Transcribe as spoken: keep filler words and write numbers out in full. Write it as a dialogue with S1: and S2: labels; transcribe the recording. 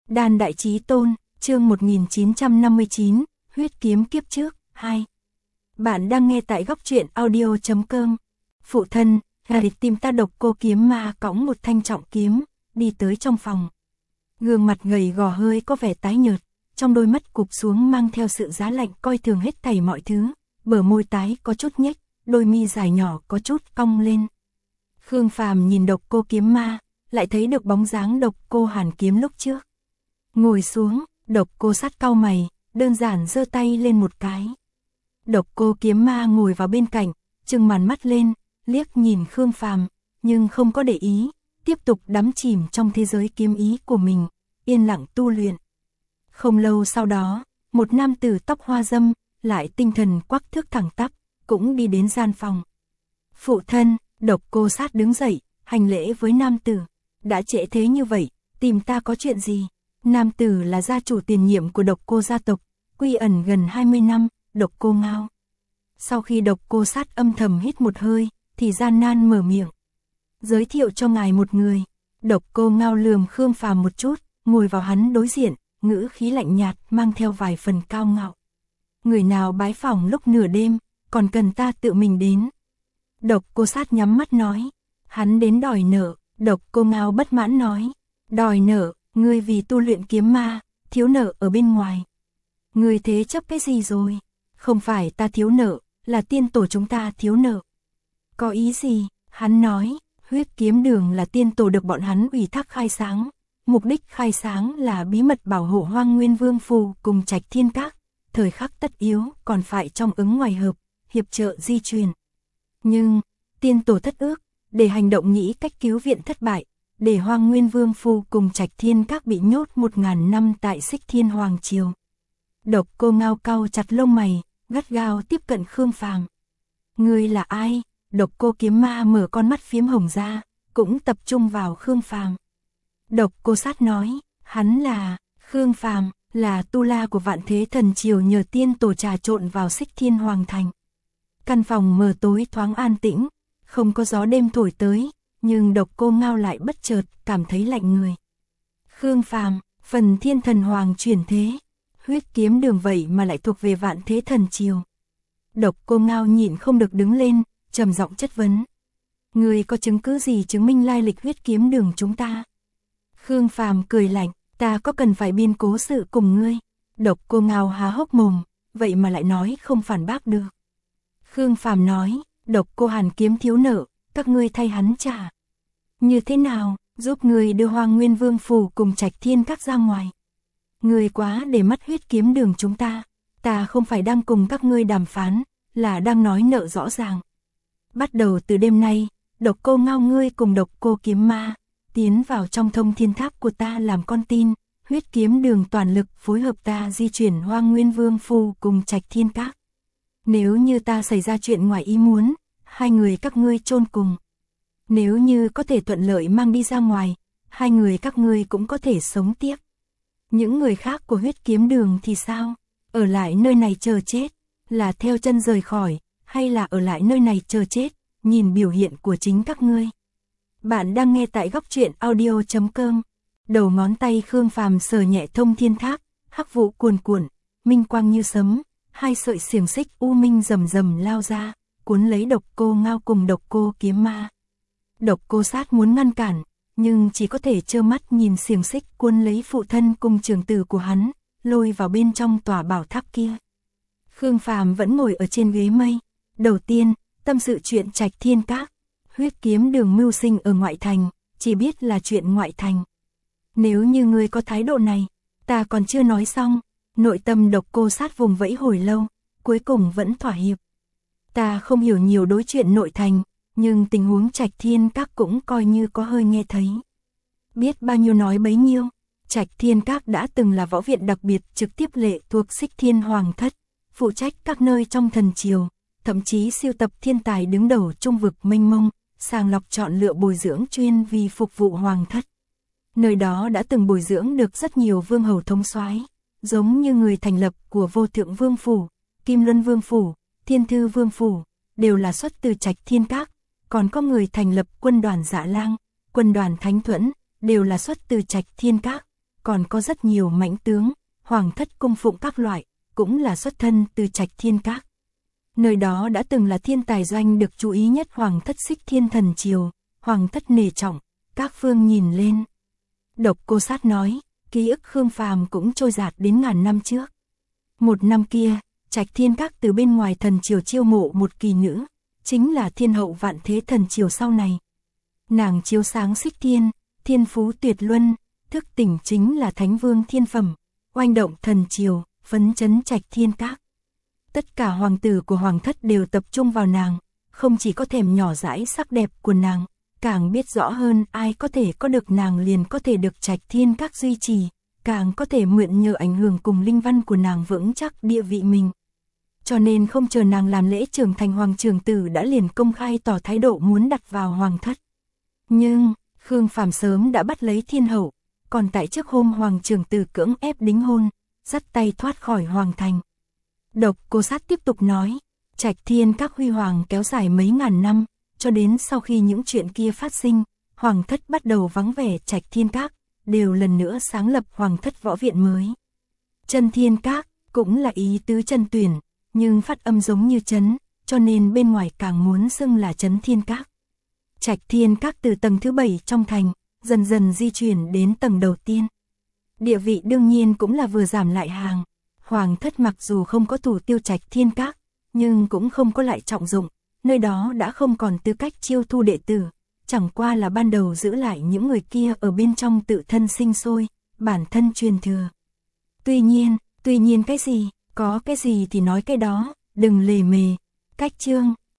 S1: Đan Đại Chí Tôn, chương một nghìn chín trăm năm mươi chín, huyết kiếm kiếp trước, hai. Bạn đang nghe tại góc truyện audio chấm com. Phụ thân, Gareth tìm ta Độc Cô Kiếm Ma cõng một thanh trọng kiếm, đi tới trong phòng. Gương mặt gầy gò hơi có vẻ tái nhợt, trong đôi mắt cụp xuống mang theo sự giá lạnh coi thường hết thảy mọi thứ, bờ môi tái có chút nhếch, đôi mi dài nhỏ có chút cong lên. Khương Phàm nhìn Độc Cô Kiếm Ma, lại thấy được bóng dáng Độc Cô Hàn Kiếm lúc trước. Ngồi xuống, Độc Cô Sát cau mày, đơn giản giơ tay lên một cái. Độc Cô Kiếm Ma ngồi vào bên cạnh, trừng màn mắt lên, liếc nhìn Khương Phàm, nhưng không có để ý, tiếp tục đắm chìm trong thế giới kiếm ý của mình, yên lặng tu luyện. Không lâu sau đó, một nam tử tóc hoa râm, lại tinh thần quắc thước thẳng tắp, cũng đi đến gian phòng. Phụ thân, Độc Cô Sát đứng dậy, hành lễ với nam tử. Đã trễ thế như vậy, tìm ta có chuyện gì? Nam tử là gia chủ tiền nhiệm của Độc Cô gia tộc, quy ẩn gần hai mươi năm, Độc Cô Ngao. Sau khi Độc Cô Sát âm thầm hít một hơi, thì gian nan mở miệng. Giới thiệu cho ngài một người. Độc Cô Ngao lườm Khương Phàm một chút, ngồi vào hắn đối diện, ngữ khí lạnh nhạt mang theo vài phần cao ngạo. Người nào bái phỏng lúc nửa đêm, còn cần ta tự mình đến. Độc Cô Sát nhắm mắt nói. Hắn đến đòi nợ. Độc Cô Ngao bất mãn nói. Đòi nợ, ngươi vì tu luyện kiếm ma, thiếu nợ ở bên ngoài. Ngươi thế chấp cái gì rồi? Không phải ta thiếu nợ, là tiên tổ chúng ta thiếu nợ. Có ý gì? Hắn nói, huyết kiếm đường là tiên tổ được bọn hắn ủy thác khai sáng. Mục đích khai sáng là bí mật bảo hộ Hoang Nguyên Vương Phù cùng Trạch Thiên Các. Thời khắc tất yếu còn phải trong ứng ngoài hợp, hiệp trợ di truyền. Nhưng, tiên tổ thất ước, để hành động nghĩ cách cứu viện thất bại, để Hoang Nguyên Vương Phu cùng Trạch Thiên Các bị nhốt một ngàn năm tại Xích Thiên Hoàng Triều. Độc Cô Ngao cau chặt lông mày, gắt gao tiếp cận Khương Phàm. Ngươi là ai? Độc Cô Kiếm Ma mở con mắt phiếm hồng ra, cũng tập trung vào Khương Phàm. Độc Cô Sát nói, hắn là Khương Phàm, là tu la của Vạn Thế Thần Triều nhờ tiên tổ trà trộn vào Xích Thiên Hoàng Thành. Căn phòng mờ tối thoáng an tĩnh, không có gió đêm thổi tới, nhưng Độc Cô Ngao lại bất chợt cảm thấy lạnh người. Khương Phàm, phần Thiên Thần Hoàng chuyển thế, huyết kiếm đường vậy mà lại thuộc về Vạn Thế Thần Triều. Độc Cô Ngao nhịn không được đứng lên, trầm giọng chất vấn. Ngươi có chứng cứ gì chứng minh lai lịch huyết kiếm đường chúng ta? Khương Phàm cười lạnh, ta có cần phải biên cố sự cùng ngươi? Độc Cô Ngao há hốc mồm, vậy mà lại nói không phản bác được. Khương Phàm nói, Độc Cô Hàn Kiếm thiếu nợ, các ngươi thay hắn trả. Như thế nào, giúp ngươi đưa Hoang Nguyên Vương Phủ cùng Trạch Thiên Các ra ngoài. Ngươi quá để mắt huyết kiếm đường chúng ta, ta không phải đang cùng các ngươi đàm phán, là đang nói nợ rõ ràng. Bắt đầu từ đêm nay, Độc Cô Ngao ngươi cùng Độc Cô Kiếm Ma, tiến vào trong Thông Thiên Tháp của ta làm con tin, huyết kiếm đường toàn lực phối hợp ta di chuyển Hoang Nguyên Vương Phủ cùng Trạch Thiên Các. Nếu như ta xảy ra chuyện ngoài ý muốn, hai người các ngươi chôn cùng. Nếu như có thể thuận lợi mang đi ra ngoài, hai người các ngươi cũng có thể sống tiếp. Những người khác của huyết kiếm đường thì sao? Ở lại nơi này chờ chết, là theo chân rời khỏi, hay là ở lại nơi này chờ chết, nhìn biểu hiện của chính các ngươi. Bạn đang nghe tại góc truyện audio chấm com. Đầu ngón tay Khương Phàm sờ nhẹ Thông Thiên Tháp, hắc vụ cuồn cuộn, minh quang như sấm, hai sợi xiềng xích u minh rầm rầm lao ra, cuốn lấy Độc Cô Ngao cùng Độc Cô Kiếm Ma. Độc Cô Sát muốn ngăn cản, nhưng chỉ có thể trơ mắt nhìn xiềng xích cuốn lấy phụ thân cùng trưởng tử của hắn, lôi vào bên trong tòa bảo tháp kia. Khương Phàm vẫn ngồi ở trên ghế mây. Đầu tiên, tâm sự chuyện Trạch Thiên Các. Huyết kiếm đường mưu sinh ở ngoại thành, chỉ biết là chuyện ngoại thành. Nếu như ngươi có thái độ này, ta còn chưa nói xong. Nội tâm Độc Cô Sát vùng vẫy hồi lâu, cuối cùng vẫn thỏa hiệp. Ta không hiểu nhiều đối chuyện nội thành, nhưng tình huống Trạch Thiên Các cũng coi như có hơi nghe thấy. Biết bao nhiêu nói bấy nhiêu. Trạch Thiên Các đã từng là võ viện đặc biệt trực tiếp lệ thuộc Xích Thiên Hoàng Thất, phụ trách các nơi trong thần triều, thậm chí siêu tập thiên tài đứng đầu trung vực mênh mông, sàng lọc chọn lựa bồi dưỡng chuyên vì phục vụ Hoàng Thất. Nơi đó đã từng bồi dưỡng được rất nhiều vương hầu thống soái, giống như người thành lập của Vô Thượng Vương Phủ, Kim Luân Vương Phủ, Thiên Thư Vương Phủ, đều là xuất từ Trạch Thiên Các, còn có người thành lập quân đoàn Dạ Lang, quân đoàn Thánh Thuẫn, đều là xuất từ Trạch Thiên Các, còn có rất nhiều mãnh tướng, hoàng thất cung phụng các loại, cũng là xuất thân từ Trạch Thiên Các. Nơi đó đã từng là thiên tài doanh được chú ý nhất hoàng thất Xích Thiên Thần Triều, hoàng thất nể trọng, các phương nhìn lên. Độc Cô Sát nói, ký ức Khương Phàm cũng trôi dạt đến ngàn năm trước. Một năm kia, Trạch Thiên Các từ bên ngoài thần triều chiêu mộ một kỳ nữ, chính là thiên hậu vạn thế thần triều sau này. Nàng chiếu sáng Xích Thiên, thiên phú tuyệt luân, thức tỉnh chính là thánh vương thiên phẩm, oanh động thần triều, phấn chấn Trạch Thiên Các. Tất cả hoàng tử của hoàng thất đều tập trung vào nàng, không chỉ có thèm nhỏ dãi sắc đẹp của nàng, càng biết rõ hơn ai có thể có được nàng liền có thể được Trạch Thiên Các duy trì, càng có thể mượn nhờ ảnh hưởng cùng linh văn của nàng vững chắc địa vị mình. Cho nên không chờ nàng làm lễ trưởng thành hoàng trưởng tử đã liền công khai tỏ thái độ muốn đặt vào hoàng thất. Nhưng, Khương Phàm sớm đã bắt lấy thiên hậu, còn tại trước hôm hoàng trưởng tử cưỡng ép đính hôn, dắt tay thoát khỏi hoàng thành. Độc Cô Sát tiếp tục nói, Trạch Thiên Các huy hoàng kéo dài mấy ngàn năm, cho đến sau khi những chuyện kia phát sinh, hoàng thất bắt đầu vắng vẻ Trạch Thiên Các, đều lần nữa sáng lập hoàng thất võ viện mới. Chân Thiên Các cũng là ý tứ chân tuyển, nhưng phát âm giống như chấn, cho nên bên ngoài càng muốn xưng là Chấn Thiên Các. Trạch Thiên Các từ tầng thứ bảy trong thành, dần dần di chuyển đến tầng đầu tiên. Địa vị đương nhiên cũng là vừa giảm lại hàng. Hoàng thất mặc dù không có thủ tiêu Trạch Thiên Các, nhưng cũng không có lại trọng dụng, nơi đó đã không còn tư cách chiêu thu đệ tử, chẳng qua là ban đầu giữ lại những người kia ở bên trong tự thân sinh sôi, bản thân truyền thừa. Tuy nhiên, tuy nhiên cái gì, có cái gì thì nói cái đó, đừng lề mề. Cách chương